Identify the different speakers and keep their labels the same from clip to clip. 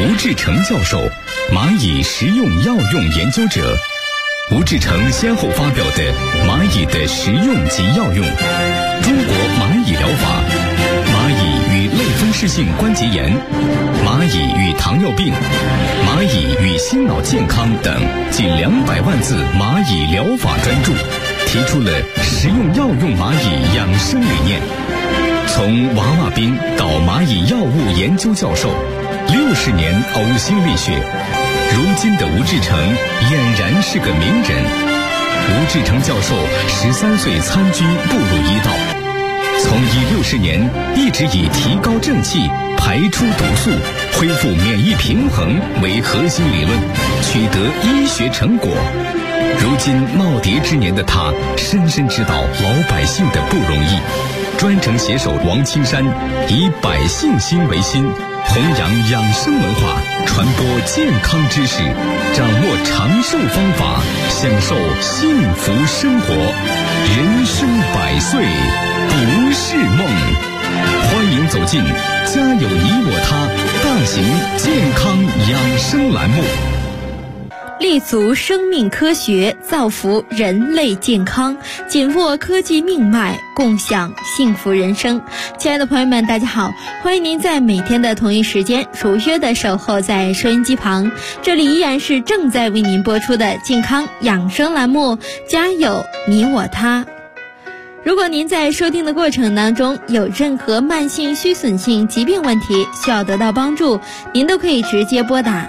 Speaker 1: 吴志成教授，蚂蚁食用药用研究者。吴志成先后发表的《蚂蚁的食用及药用》、《中国蚂蚁疗法》、《蚂蚁与类风湿性关节炎》、《蚂蚁与糖尿病》、《蚂蚁与心脑健康》等近200万字蚂蚁疗法专著，提出了食用药用蚂蚁养生理念。从娃娃兵到蚂蚁药物研究教授，60年呕心沥血，如今的吴志成俨然是个名人。吴志成教授13岁参军步入医道，从医60年一直以提高正气、排出毒素、恢复免疫平衡为核心理论，取得医学成果。如今耄耋之年的他，深深知道老百姓的不容易，专程携手王青山，以百姓心为心，弘扬养生文化，传播健康知识，掌握长寿方法，享受幸福生活。人生100岁不是梦。欢迎走进家有你我他大型健康养生栏目，
Speaker 2: 立足生命科学，造福人类健康，紧握科技命脉，共享幸福人生。亲爱的朋友们，大家好，欢迎您在每天的同一时间如约的守候在收音机旁，这里依然是正在为您播出的健康养生栏目，家有你我他。如果您在收听的过程当中有任何慢性虚损性疾病问题需要得到帮助，您都可以直接拨打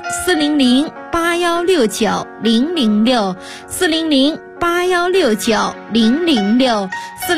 Speaker 2: 400-8169-006 400-8169-006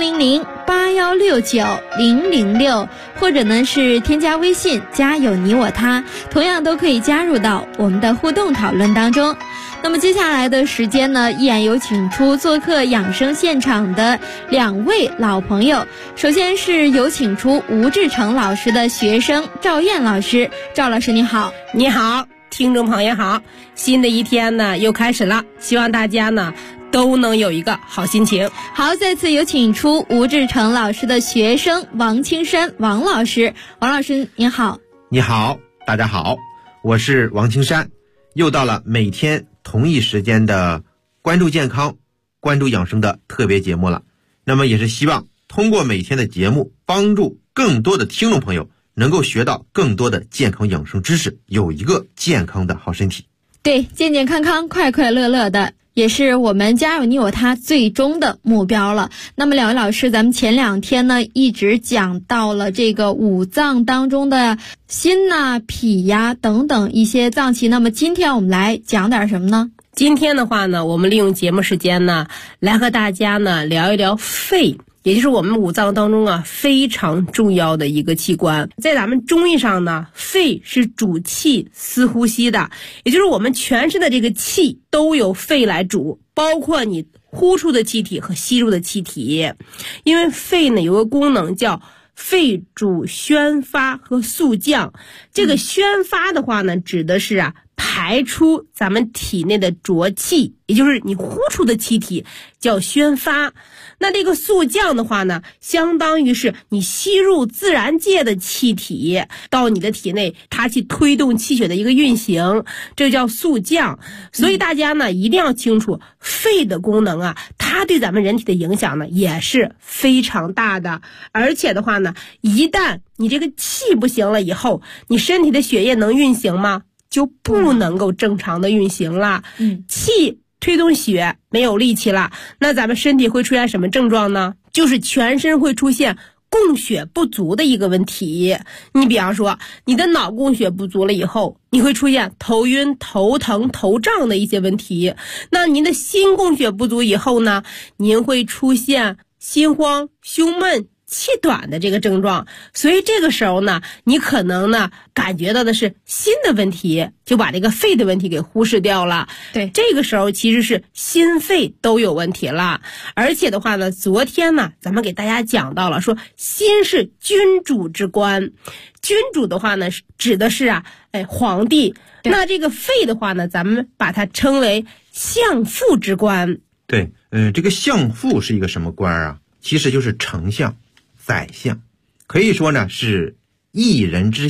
Speaker 2: 400-8169-006，或者呢是添加微信家有你我他，同样都可以加入到我们的互动讨论当中。那么接下来的时间呢，依然有请出做客养生现场的2位老朋友。首先是有请出吴志成老师的学生赵燕老师。赵老师你好。
Speaker 3: 你好，听众朋友好，新的一天呢又开始了，希望大家呢都能有一个好心情。
Speaker 2: 好，再次有请出吴志成老师的学生王青山王老师。王老师您好。
Speaker 4: 你好，大家好，我是王青山。又到了每天同一时间的关注健康、关注养生的特别节目了。那么也是希望通过每天的节目，帮助更多的听众朋友能够学到更多的健康养生知识，有一个健康的好身体。
Speaker 2: 对，健健康康、快快乐乐的，也是我们家有你我他最终的目标了。那么2位老师，咱们前2天呢一直讲到了这个5脏当中的心呐、脾呀等等一些脏器，那么今天我们来讲点什么呢？
Speaker 3: 今天的话呢，我们利用节目时间呢，来和大家呢聊一聊肺，也就是我们5脏当中啊非常重要的一个器官。在咱们中医上呢，肺是主气司呼吸的，也就是我们全身的这个气都由肺来主，包括你呼出的气体和吸入的气体。因为肺呢有个功能叫肺主宣发和肃降，这个宣发的话呢，指的是排出咱们体内的浊气，也就是你呼出的气体叫宣发。那这个肃降的话呢，相当于是你吸入自然界的气体到你的体内，它去推动气血的一个运行，这叫肃降。所以大家呢一定要清楚肺的功能它对咱们人体的影响呢也是非常大的。而且的话呢，一旦你这个气不行了以后，你身体的血液能运行吗？就不能够正常的运行了。气推动血没有力气了，那咱们身体会出现什么症状呢？就是全身会出现供血不足的一个问题。你比方说你的脑供血不足了以后，你会出现头晕、头疼、头胀的一些问题。那您的心供血不足以后呢，您会出现心慌、胸闷、气短的这个症状。所以这个时候呢，你可能呢感觉到的是心的问题，就把这个肺的问题给忽视掉了。
Speaker 2: 对，
Speaker 3: 这个时候其实是心肺都有问题了。而且的话呢，昨天呢咱们给大家讲到了，说心是君主之官，君主的话呢指的是皇帝。那这个肺的话呢，咱们把它称为相父之官。
Speaker 4: 对，这个相父是一个什么官啊？其实就是丞相、宰相，可以说呢是一人之下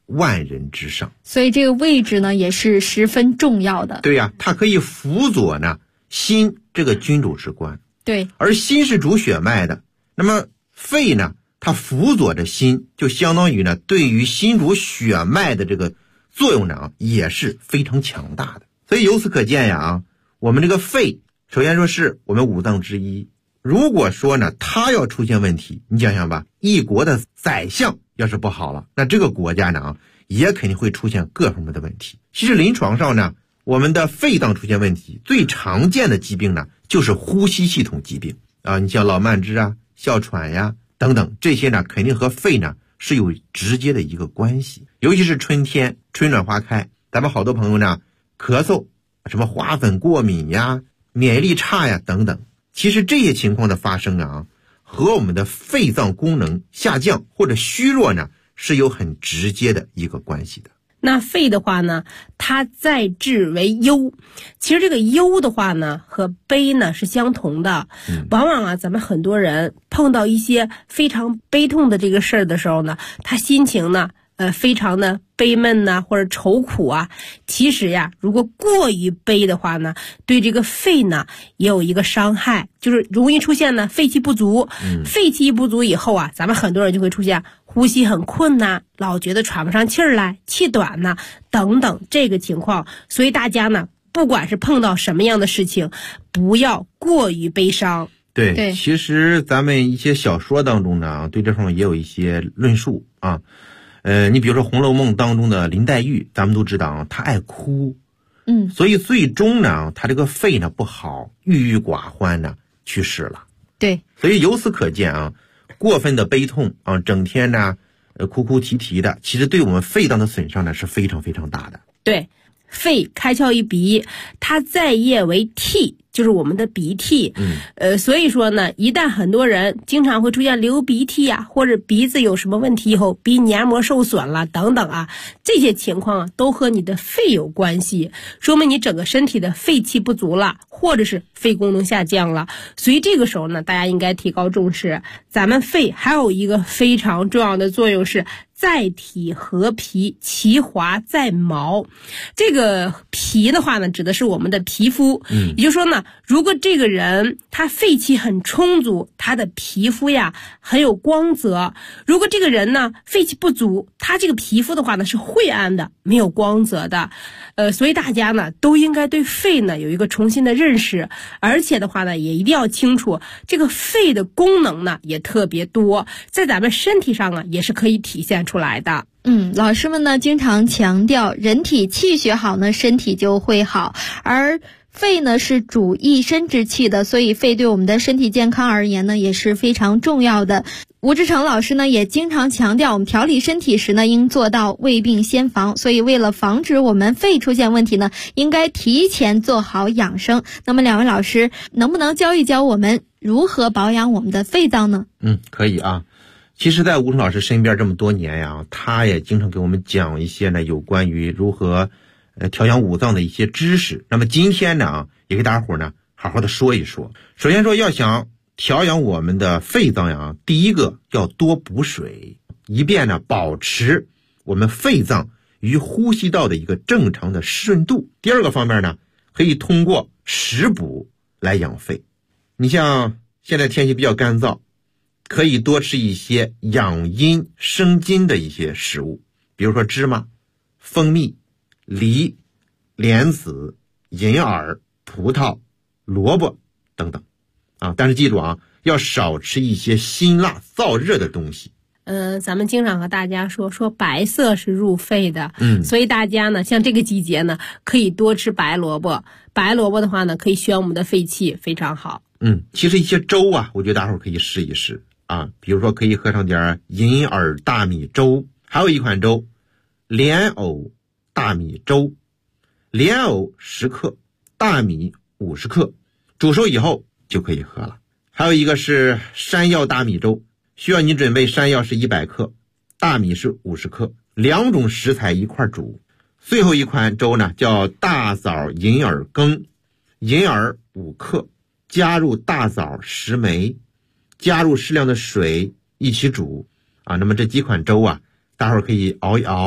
Speaker 4: 万人之上。
Speaker 2: 所以这个位置呢也是十分重要的。
Speaker 4: 对呀，它可以辅佐呢心这个君主之官。
Speaker 2: 对，
Speaker 4: 而心是主血脉的，那么肺呢，它辅佐着心，就相当于呢对于心主血脉的这个作用呢也是非常强大的。所以由此可见呀，我们这个肺首先说是我们五脏之一，如果说呢它要出现问题，你想想吧，一国的宰相要是不好了，那这个国家呢也肯定会出现各方面的问题。其实临床上呢，我们的肺脏出现问题，最常见的疾病呢就是呼吸系统疾病啊，你像老慢支啊、哮喘呀等等，这些呢肯定和肺呢是有直接的一个关系。尤其是春天春暖花开，咱们好多朋友呢咳嗽，什么花粉过敏呀、免疫力差呀等等，其实这些情况的发生啊，和我们的肺脏功能下降或者虚弱呢是有很直接的一个关系的。
Speaker 3: 那肺的话呢，它在治为忧。其实这个忧的话呢，和悲呢是相同的。往往啊，咱们很多人碰到一些非常悲痛的这个事儿的时候呢，他心情呢，非常的悲闷呐，或者愁苦啊。其实呀，如果过于悲的话呢，对这个肺呢也有一个伤害，就是容易出现呢肺气不足。肺气不足以后啊，咱们很多人就会出现呼吸很困难，老觉得喘不上气儿来，气短呐等等这个情况。所以大家呢，不管是碰到什么样的事情，不要过于悲伤。
Speaker 4: 对，其实咱们一些小说当中呢，对这方面也有一些论述啊。你比如说《红楼梦》当中的林黛玉，咱们都知道啊，她爱哭，所以最终呢，她这个肺呢不好，郁郁寡欢呢去世了。
Speaker 2: 对，
Speaker 4: 所以由此可见啊，过分的悲痛啊，整天呢哭哭啼啼的，其实对我们肺脏的损伤呢是非常非常大的。
Speaker 3: 对，肺开窍于鼻，它在液为涕，就是我们的鼻涕。所以说呢，一旦很多人经常会出现流鼻涕啊，或者鼻子有什么问题以后，鼻黏膜受损了等等啊，这些情况啊都和你的肺有关系，说明你整个身体的肺气不足了，或者是肺功能下降了。所以这个时候呢，大家应该提高重视。咱们肺还有一个非常重要的作用是在体合皮，其华在毛。这个皮的话呢，指的是我们的皮肤。也就是说呢，如果这个人他肺气很充足，他的皮肤呀很有光泽；如果这个人呢肺气不足，他这个皮肤的话呢是晦暗的，没有光泽的。所以大家呢都应该对肺呢有一个重新的认识，而且的话呢也一定要清楚，这个肺的功能呢也特别多，在咱们身体上啊也是可以体现出来的。
Speaker 2: 老师们呢经常强调，人体气血好呢，身体就会好，而肺呢是主一身之气的，所以肺对我们的身体健康而言呢也是非常重要的。吴志成老师呢也经常强调，我们调理身体时呢应做到未病先防，所以为了防止我们肺出现问题呢，应该提前做好养生。那么两位老师能不能教一教我们如何保养我们的肺脏呢？
Speaker 4: 可以啊。其实在吴成老师身边这么多年呀，他也经常给我们讲一些呢有关于如何调养五脏的一些知识。那么今天呢也给大家伙呢好好的说一说。首先说，要想调养我们的肺脏呀，第一个要多补水，以便呢保持我们肺脏与呼吸道的一个正常的湿润度。第二个方面呢，可以通过食补来养肺。你像现在天气比较干燥，可以多吃一些养阴生津的一些食物，比如说芝麻、蜂蜜、梨、莲子、银耳、葡萄、萝卜等等啊。但是记住啊，要少吃一些辛辣燥热的东西。
Speaker 3: 咱们经常和大家说白色是入肺的，所以大家呢像这个季节呢可以多吃白萝卜。白萝卜的话呢可以宣我们的肺气，非常好。
Speaker 4: 其实一些粥啊，我觉得大伙儿可以试一试啊，比如说可以喝上点银耳大米粥，还有一款粥莲藕大米粥，莲藕10克，大米50克，煮熟以后就可以喝了。还有一个是山药大米粥，需要你准备山药是100克，大米是50克，两种食材一块煮。最后一款粥呢叫大枣银耳羹，银耳5克，加入大枣10枚，加入适量的水一起煮啊。那么这几款粥啊，大伙儿可以熬一熬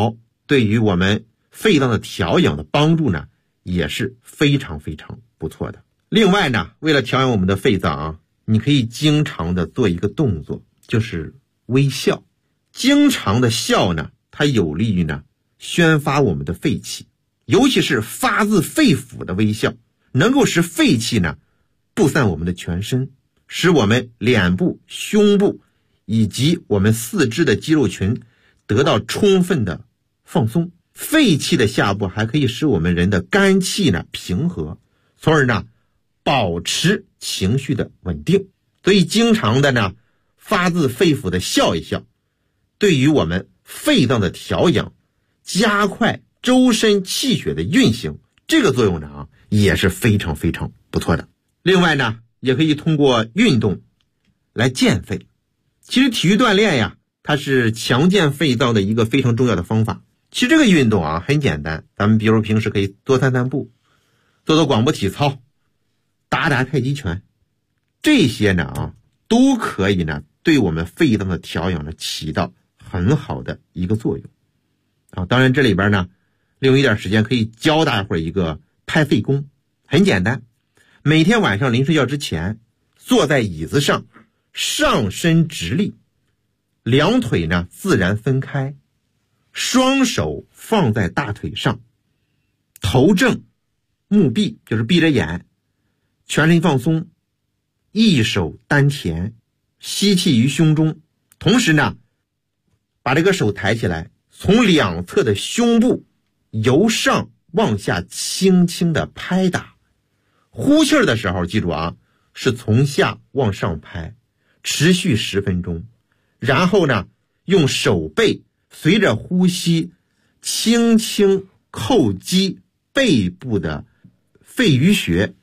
Speaker 4: 对于我们肺脏的调养的帮助呢，也是非常非常不错的。另外呢，为了调养我们的肺脏啊，你可以经常的做一个动作，就是微笑。经常的笑呢，它有利于呢宣发我们的肺气，尤其是发自肺腑的微笑，能够使肺气呢布散我们的全身，使我们脸部、胸部以及我们四肢的肌肉群得到充分的放松。肺气的下部还可以使我们人的肝气呢平和，从而呢保持情绪的稳定。所以经常的呢发自肺腑的笑一笑，对于我们肺脏的调养，加快周身气血的运行，这个作用呢也是非常非常不错的。另外呢，也可以通过运动来健肺。其实体育锻炼呀，它是强健肺脏的一个非常重要的方法。其实这个运动啊很简单，咱们比如平时可以多散散步，做做广播体操，打打太极拳，这些呢都可以呢对我们肺脏的调养呢起到很好的一个作用当然这里边呢利用一点时间可以教大伙一个拍肺功。很简单，每天晚上临睡觉之前，坐在椅子上，上身直立，两腿呢自然分开，双手放在大腿上，头正，目闭，就是闭着眼，全身放松，一手丹田，吸气于胸中，同时呢把这个手抬起来，从两侧的胸部由上往下轻轻的拍打。呼气的时候记住啊，是从下往上拍，持续10分钟。然后呢用手背随着呼吸轻轻叩击背部的肺俞穴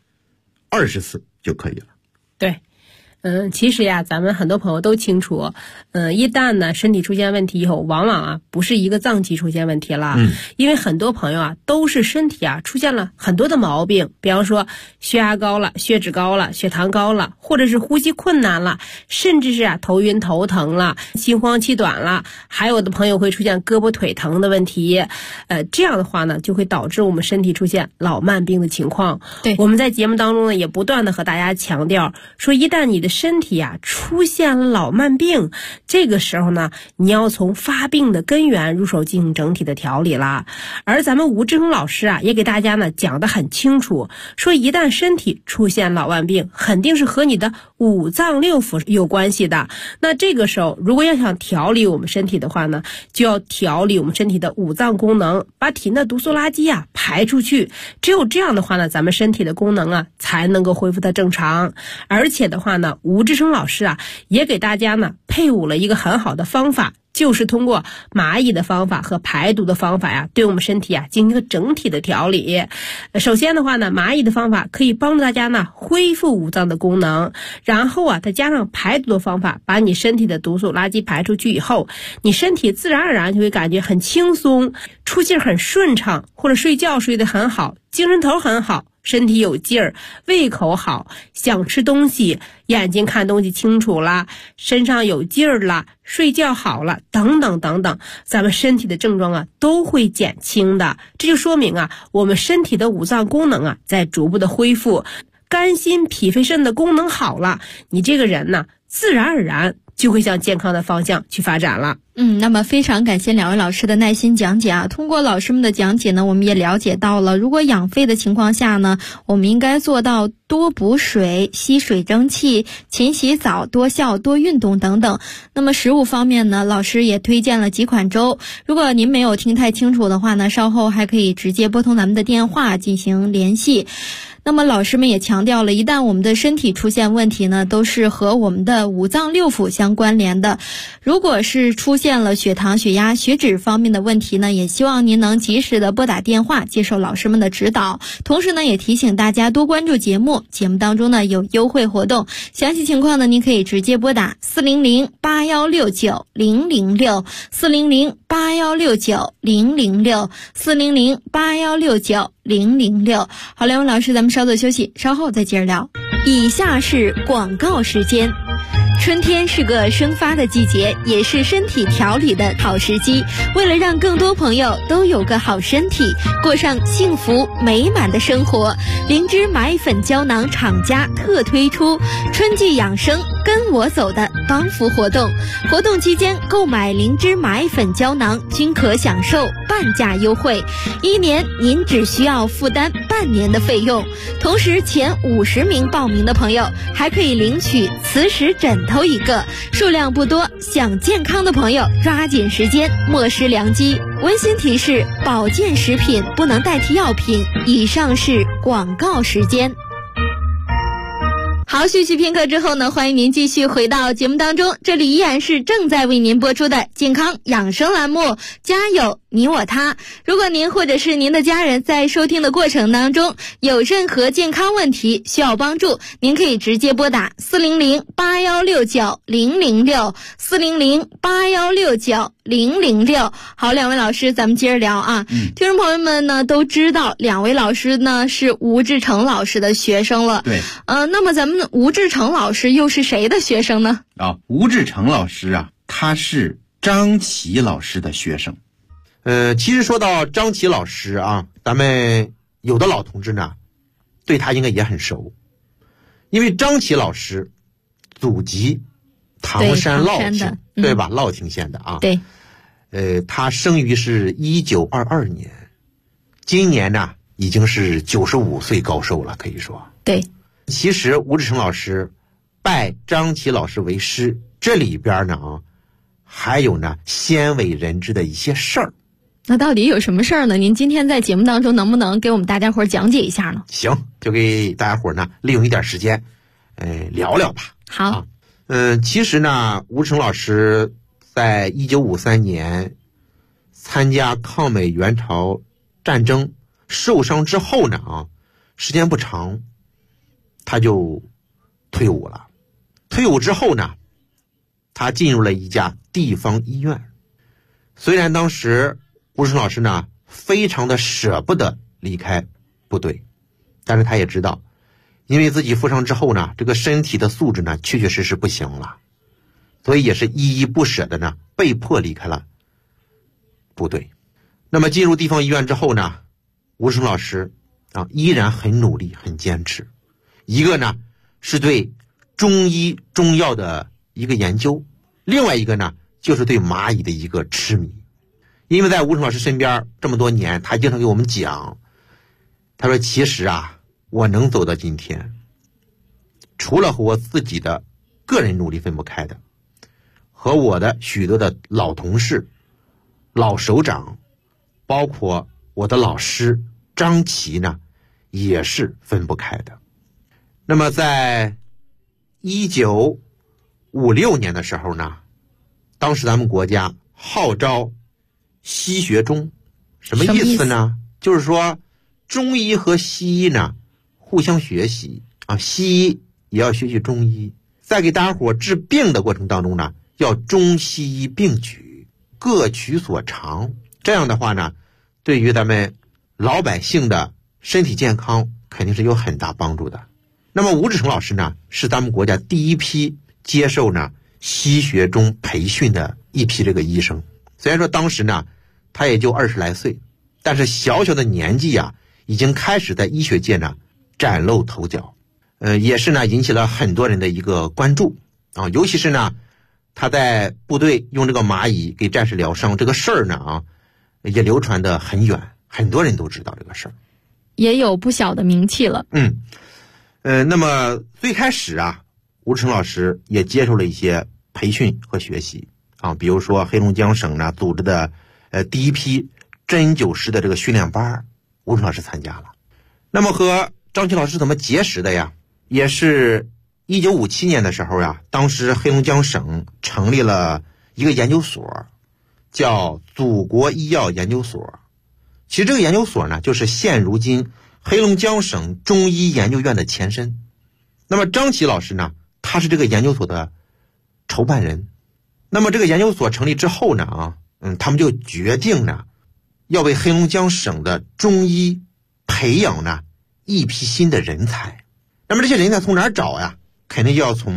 Speaker 4: 20次就可以了。
Speaker 3: 对，其实呀，咱们很多朋友都清楚，一旦呢身体出现问题以后，往往不是一个脏器出现问题了，因为很多朋友都是身体出现了很多的毛病，比方说血压高了、血脂高了、血糖高了，或者是呼吸困难了，甚至是头晕头疼了、心慌气短了，还有的朋友会出现胳膊腿疼的问题，这样的话呢，就会导致我们身体出现老慢病的情况。
Speaker 2: 对，
Speaker 3: 我们在节目当中呢，也不断的和大家强调说，一旦你的身体出现了老慢病，这个时候呢，你要从发病的根源入手进行整体的调理了。而咱们吴志恒老师也给大家呢讲得很清楚，说一旦身体出现老慢病，肯定是和你的五脏六腑有关系的。那这个时候如果要想调理我们身体的话呢，就要调理我们身体的五脏功能，把体内毒素垃圾排出去。只有这样的话呢，咱们身体的功能才能够恢复到正常。而且的话呢，吴志生老师也给大家呢配伍了一个很好的方法，就是通过蚂蚁的方法和排毒的方法对我们身体进行一个整体的调理。首先的话呢，蚂蚁的方法可以帮助大家呢恢复五脏的功能，然后再加上排毒的方法，把你身体的毒素垃圾排出去以后，你身体自然而然就会感觉很轻松，出气很顺畅，或者睡觉睡得很好，精神头很好，身体有劲儿，胃口好，想吃东西，眼睛看东西清楚了，身上有劲儿了，睡觉好了，等等等等，咱们身体的症状都会减轻的。这就说明我们身体的五脏功能在逐步的恢复，肝心脾肺肾的功能好了，你这个人呢自然而然就会向健康的方向去发展了。
Speaker 2: 那么非常感谢两位老师的耐心讲解通过老师们的讲解呢，我们也了解到了，如果养肺的情况下呢，我们应该做到多补水、吸水蒸气、勤洗澡、多笑、多运动等等。那么食物方面呢，老师也推荐了几款粥，如果您没有听太清楚的话呢，稍后还可以直接拨通咱们的电话进行联系。那么老师们也强调了，一旦我们的身体出现问题呢，都是和我们的五脏六腑相关联的。如果是出现了血糖、血压、血脂方面的问题呢，也希望您能及时的拨打电话接受老师们的指导。同时呢，也提醒大家多关注节目，节目当中呢有优惠活动，详细情况呢您可以直接拨打400-8169-006 400-8169-006 400-8169-006。好，两位老师，咱们稍作休息，稍后再接着聊。以下是广告时间。 春天是个生发的季节，也是身体调理的好时机。为了让更多朋友都有个好身体，过上幸福美满的生活，灵芝蚂蚁粉胶囊厂家特推出春季养生跟我走的帮扶活动。活动期间购买灵芝蚂蚁粉胶囊均可享受半价优惠，1年您只需要负担半年的费用。同时前50名报名的朋友还可以领取磁石枕头1个，数量不多，想健康的朋友抓紧时间，莫失良机。温馨提示：保健食品不能代替药品。以上是广告时间。好，休息片刻之后呢，欢迎您继续回到节目当中，这里依然是正在为您播出的健康养生栏目，家有你我他。如果您或者是您的家人在收听的过程当中有任何健康问题需要帮助，您可以直接拨打400-8169-006 400-8169-006。好，两位老师咱们接着聊啊。听众朋友们呢都知道两位老师呢是吴志成老师的学生了。
Speaker 5: 对。
Speaker 2: 那么咱们吴志成老师又是谁的学生呢？
Speaker 5: 吴志成老师啊，他是张琦老师的学生。
Speaker 4: 其实说到张琦老师啊，咱们有的老同志呢对他应该也很熟，因为张琦老师祖籍唐山乐亭，对吧？乐亭县的啊。
Speaker 2: 对。
Speaker 4: 他生于是1922年，今年呢已经是95岁高寿了，可以说。
Speaker 2: 对。
Speaker 4: 其实吴志成老师拜张琦老师为师，这里边呢还有呢鲜为人知的一些事儿。
Speaker 2: 那到底有什么事儿呢？您今天在节目当中能不能给我们大家伙讲解一下呢？
Speaker 4: 行，就给大家伙呢利用一点时间聊聊吧。
Speaker 2: 好。
Speaker 4: 其实呢吴志成老师在1953年参加抗美援朝战争受伤之后呢时间不长他就退伍了。退伍之后呢他进入了一家地方医院。虽然当时吴志成老师呢非常的舍不得离开部队，但是他也知道因为自己负伤之后呢这个身体的素质呢确确实实不行了，所以也是依依不舍的呢被迫离开了部队。那么进入地方医院之后呢，吴志成老师依然很努力很坚持。一个呢是对中医中药的一个研究，另外一个呢就是对蚂蚁的一个痴迷。因为在吴志成老师身边这么多年，他经常给我们讲，他说其实我能走到今天，除了和我自己的个人努力分不开的，和我的许多的老同事老首长，包括我的老师张琦呢也是分不开的。那么在1956年的时候呢，当时咱们国家号召西学中，什么意思呢？就是说中医和西医呢互相学习西医也要学习中医，在给大家伙治病的过程当中呢要中西医并举，各取所长，这样的话呢对于咱们老百姓的身体健康肯定是有很大帮助的。那么吴志成老师呢是咱们国家第一批接受呢西学中培训的一批这个医生。虽然说当时呢他也就20来岁，但是小小的年纪已经开始在医学界呢崭露头角。也是呢引起了很多人的一个关注尤其是呢他在部队用这个蚂蚁给战士疗伤这个事儿呢也流传得很远，很多人都知道这个事儿，
Speaker 2: 也有不小的名气了。
Speaker 4: 那么最开始吴志成老师也接受了一些培训和学习比如说黑龙江省呢组织的第一批针灸师的这个训练班，吴志成老师参加了。那么和张琦老师怎么结识的呀？也是1957年的时候当时黑龙江省成立了一个研究所，叫祖国医药研究所。其实这个研究所呢就是现如今黑龙江省中医研究院的前身。那么张琦老师呢他是这个研究所的筹办人。那么这个研究所成立之后呢他们就决定呢要为黑龙江省的中医培养呢一批新的人才。那么这些人才从哪儿找呀？肯定就要从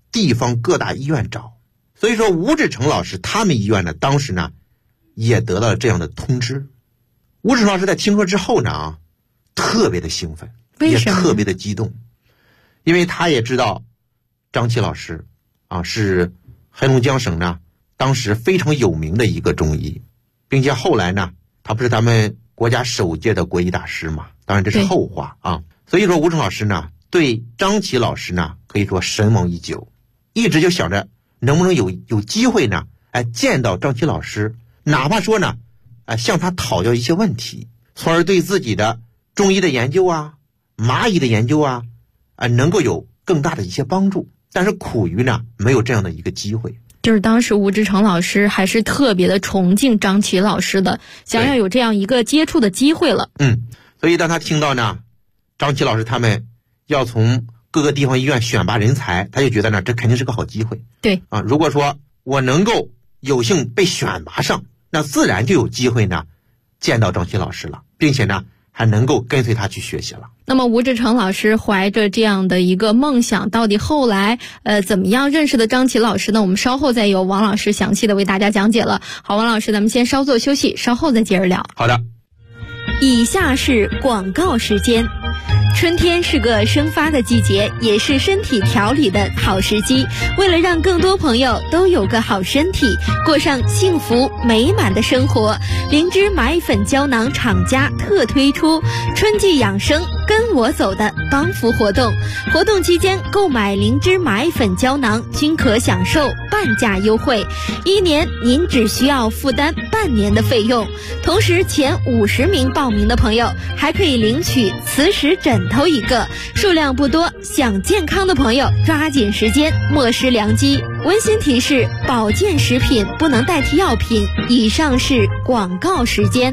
Speaker 4: 地方各大医院找。所以说吴志成老师他们医院呢，当时呢也得到了这样的通知。吴志成老师在听说之后呢特别的兴奋，也特别的激动，因为他也知道张琦老师是黑龙江省呢当时非常有名的一个中医，并且后来呢他不是咱们国家首届的国医大师嘛，当然这是后话啊。所以说吴志成老师呢对张琦老师呢可以说神往已久，一直就想着能不能有机会呢见到张琦老师，哪怕说呢向他讨教一些问题，从而对自己的中医的研究蚂蚁的研究能够有更大的一些帮助。但是苦于呢没有这样的一个机会。
Speaker 2: 就是当时吴志成老师还是特别的崇敬张琦老师的，想要有这样一个接触的机会了。
Speaker 4: 所以当他听到呢张琦老师他们要从各个地方医院选拔人才，他就觉得呢这肯定是个好机会。
Speaker 2: 对
Speaker 4: 如果说我能够有幸被选拔上，那自然就有机会呢见到张琦老师了，并且呢还能够跟随他去学习了。
Speaker 2: 那么吴志成老师怀着这样的一个梦想，到底后来怎么样认识的张琦老师呢？我们稍后再由王老师详细的为大家讲解了。好，王老师，咱们先稍作休息，稍后再接着聊。
Speaker 4: 好的。
Speaker 2: 以下是广告时间。春天是个生发的季节，也是身体调理的好时机。为了让更多朋友都有个好身体，过上幸福美满的生活，灵芝蚂蚁粉胶囊厂家特推出春季养生跟我走的帮扶活动。活动期间购买灵芝蚂蚁粉胶囊均可享受半价优惠，1年您只需要负担半年的费用。同时前50名报名的朋友还可以领取磁石枕头1个，数量不多，想健康的朋友抓紧时间，莫失良机。温馨提示：保健食品不能代替药品。以上是广告时间。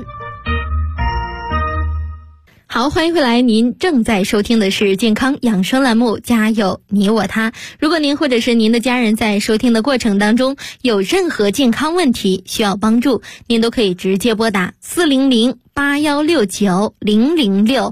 Speaker 2: 好，欢迎回来，您正在收听的是健康养生栏目，家有你我他。如果您或者是您的家人在收听的过程当中有任何健康问题需要帮助，您都可以直接拨打400-8169-006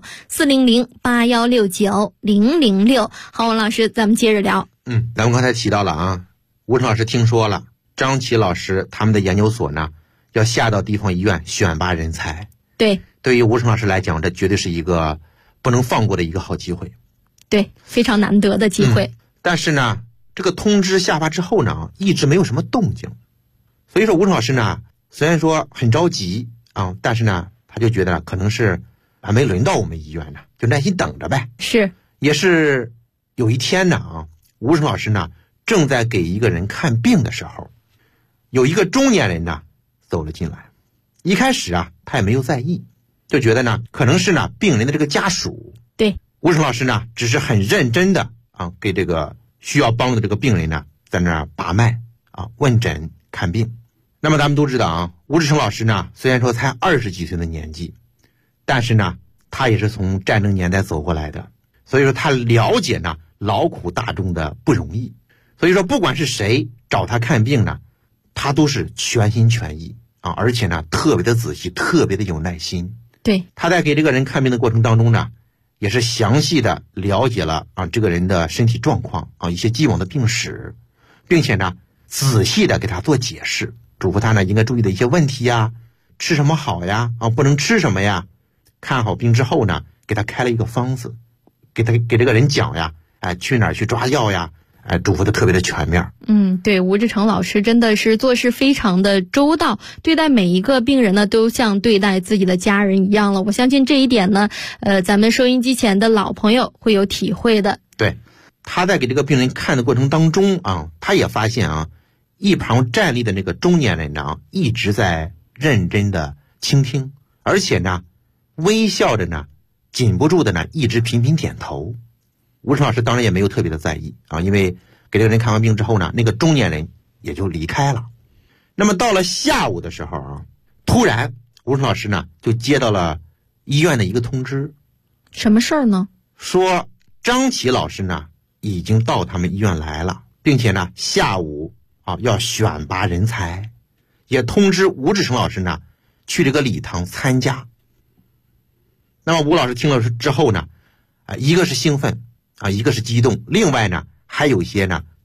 Speaker 2: 400-8169-006。好，王老师，咱们接着聊。
Speaker 4: 咱们刚才提到了吴成老师听说了张琦老师他们的研究所呢要下到地方医院选拔人才。对于吴成老师来讲，这绝对是一个不能放过的一个好机会。
Speaker 2: 对，非常难得的机会。
Speaker 4: 但是呢这个通知下发之后呢一直没有什么动静。所以说吴成老师呢虽然说很着急但是呢他就觉得可能是还没轮到我们医院呢，就耐心等着呗。也是有一天呢吴成老师呢正在给一个人看病的时候，有一个中年人呢走了进来。一开始他也没有在意，就觉得呢可能是呢病人的这个家属。
Speaker 2: 对，
Speaker 4: 吴成老师呢只是很认真的给这个需要帮助的这个病人呢在那儿把脉问诊看病。那么咱们都知道吴志成老师呢虽然说才20几岁的年纪，但是呢他也是从战争年代走过来的，所以说他了解呢劳苦大众的不容易。所以说不管是谁找他看病呢，他都是全心全意而且呢特别的仔细，特别的有耐心。
Speaker 2: 对，
Speaker 4: 他在给这个人看病的过程当中呢也是详细的了解了这个人的身体状况一些既往的病史，并且呢仔细的给他做解释，嘱咐他呢应该注意的一些问题吃什么好呀不能吃什么呀。看好病之后呢给他开了一个方子，给这个人讲去哪儿去抓药呀，嘱咐的特别的全面。
Speaker 2: 对，吴志成老师真的是做事非常的周到，对待每一个病人呢都像对待自己的家人一样了。我相信这一点呢咱们收音机前的老朋友会有体会的。
Speaker 4: 对，他在给这个病人看的过程当中他也发现一旁站立的那个中年人呢一直在认真的倾听，而且呢微笑着呢禁不住的呢一直频频点头。吴成老师当然也没有特别的在意因为给这个人看完病之后呢那个中年人也就离开了。那么到了下午的时候突然吴成老师呢就接到了医院的一个通知。
Speaker 2: 什么事儿呢？
Speaker 4: 说张琦老师呢已经到他们医院来了，并且呢下午要选拔人才，也通知吴志成老师呢去这个礼堂参加。那么吴老师听了之后呢一个是兴奋一个是激动，另外呢还有一些呢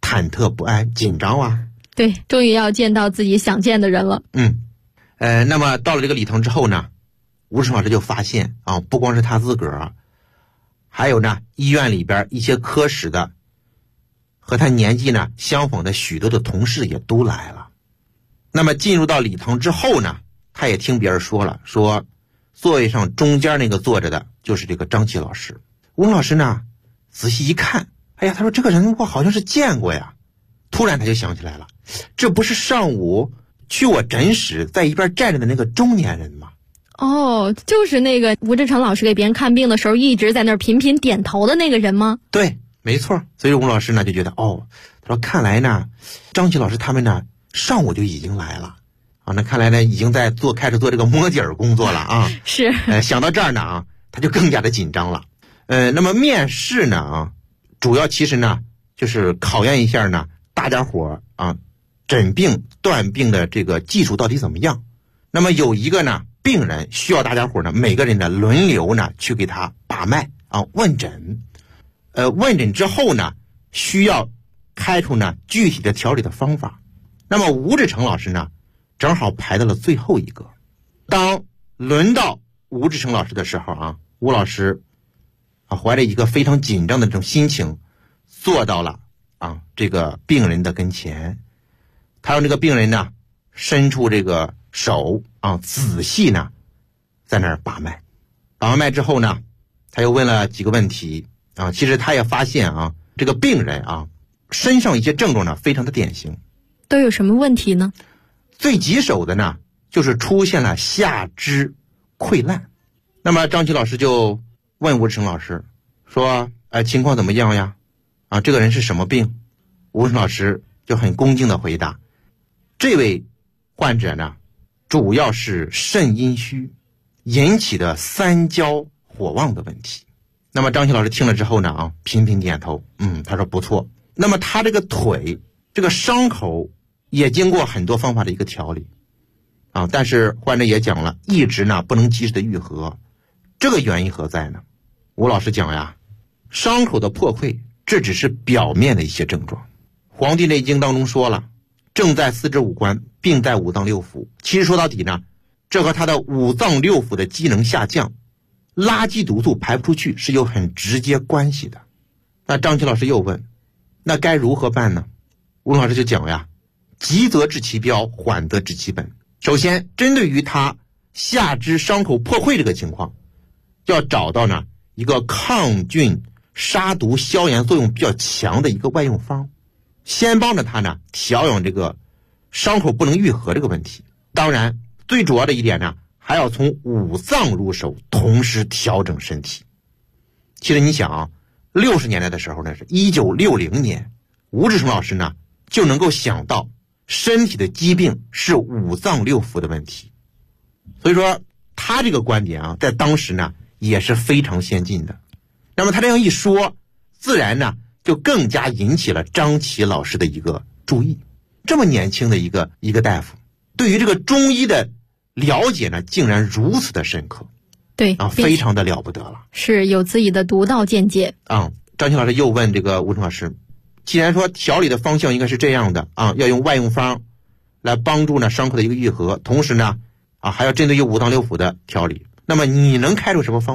Speaker 4: 忐忑不安、紧张啊。
Speaker 2: 对，终于要见到自己想见的人了。
Speaker 4: 那么到了这个礼堂之后呢，吴志成老师就发现啊，不光是他自个儿，还有呢医院里边一些科室的和他年纪呢相仿的许多的同事也都来了。那么进入到礼堂之后呢，他也听别人说了，说座位上中间那个坐着的就是这个张琪老师。吴老师呢仔细一看，哎呀，他说这个人我好像是见过呀。突然他就想起来了，这不是上午去我诊室在一边站着的那个中年人吗？
Speaker 2: 哦，就是那个吴志成老师给别人看病的时候一直在那儿频频点头的那个人吗？
Speaker 4: 对，没错。所以吴老师呢就觉得，他说看来呢张琪老师他们呢上午就已经来了啊，那看来呢已经在开始做这个摸底儿工作了啊。
Speaker 2: 是。
Speaker 4: 想到这儿呢他就更加的紧张了。那么面试呢主要其实呢就是考验一下呢大家伙诊病断病的这个技术到底怎么样。那么有一个呢病人需要大家伙呢每个人呢轮流呢去给他把脉问诊。问诊之后呢需要开出呢具体的调理的方法。那么吴志成老师呢正好排到了最后一个。当轮到吴志成老师的时候吴老师怀着一个非常紧张的这种心情坐到了这个病人的跟前。他让这个病人呢伸出这个手仔细呢在那儿把脉。把完脉之后呢他又问了几个问题其实他也发现这个病人身上一些症状呢非常的典型。
Speaker 2: 都有什么问题呢？
Speaker 4: 最棘手的呢就是出现了下肢溃烂。那么张琪老师就问吴志成老师说情况怎么样呀？这个人是什么病？吴志成老师就很恭敬的回答，这位患者呢主要是肾阴虚引起的三焦火旺的问题。那么张琪老师听了之后呢频频点头，他说不错。那么他这个腿这个伤口也经过很多方法的一个调理但是患者也讲了一直呢不能及时的愈合。这个原因何在呢？吴老师讲呀，伤口的破溃这只是表面的一些症状。黄帝内经当中说了，正在四肢五官，病在五脏六腑。其实说到底呢，这和他的五脏六腑的机能下降，垃圾毒素排不出去是有很直接关系的。那张琪老师又问，那该如何办呢？吴老师就讲呀，急则治其标，缓则治其本。首先针对于他下肢伤口破溃这个情况，要找到呢一个抗菌杀毒消炎作用比较强的一个外用方，先帮着他呢调养这个伤口不能愈合这个问题。当然最主要的一点呢还要从五脏入手，同时调整身体。其实你想60年代的时候呢，是1960年，吴志成老师呢就能够想到身体的疾病是五脏六腑的问题。所以说他这个观点在当时呢也是非常先进的。那么他这样一说，自然呢就更加引起了张琪老师的一个注意。这么年轻的一个大夫，对于这个中医的了解呢竟然如此的深刻。
Speaker 2: 对
Speaker 4: 非常的了不得了，
Speaker 2: 是有自己的独到见解。
Speaker 4: 张琪老师又问这个吴成老师，既然说调理的方向应该是这样的要用外用方来帮助呢伤口的一个愈合，同时呢还要针对于五脏六腑的调理，那么你能开出什么方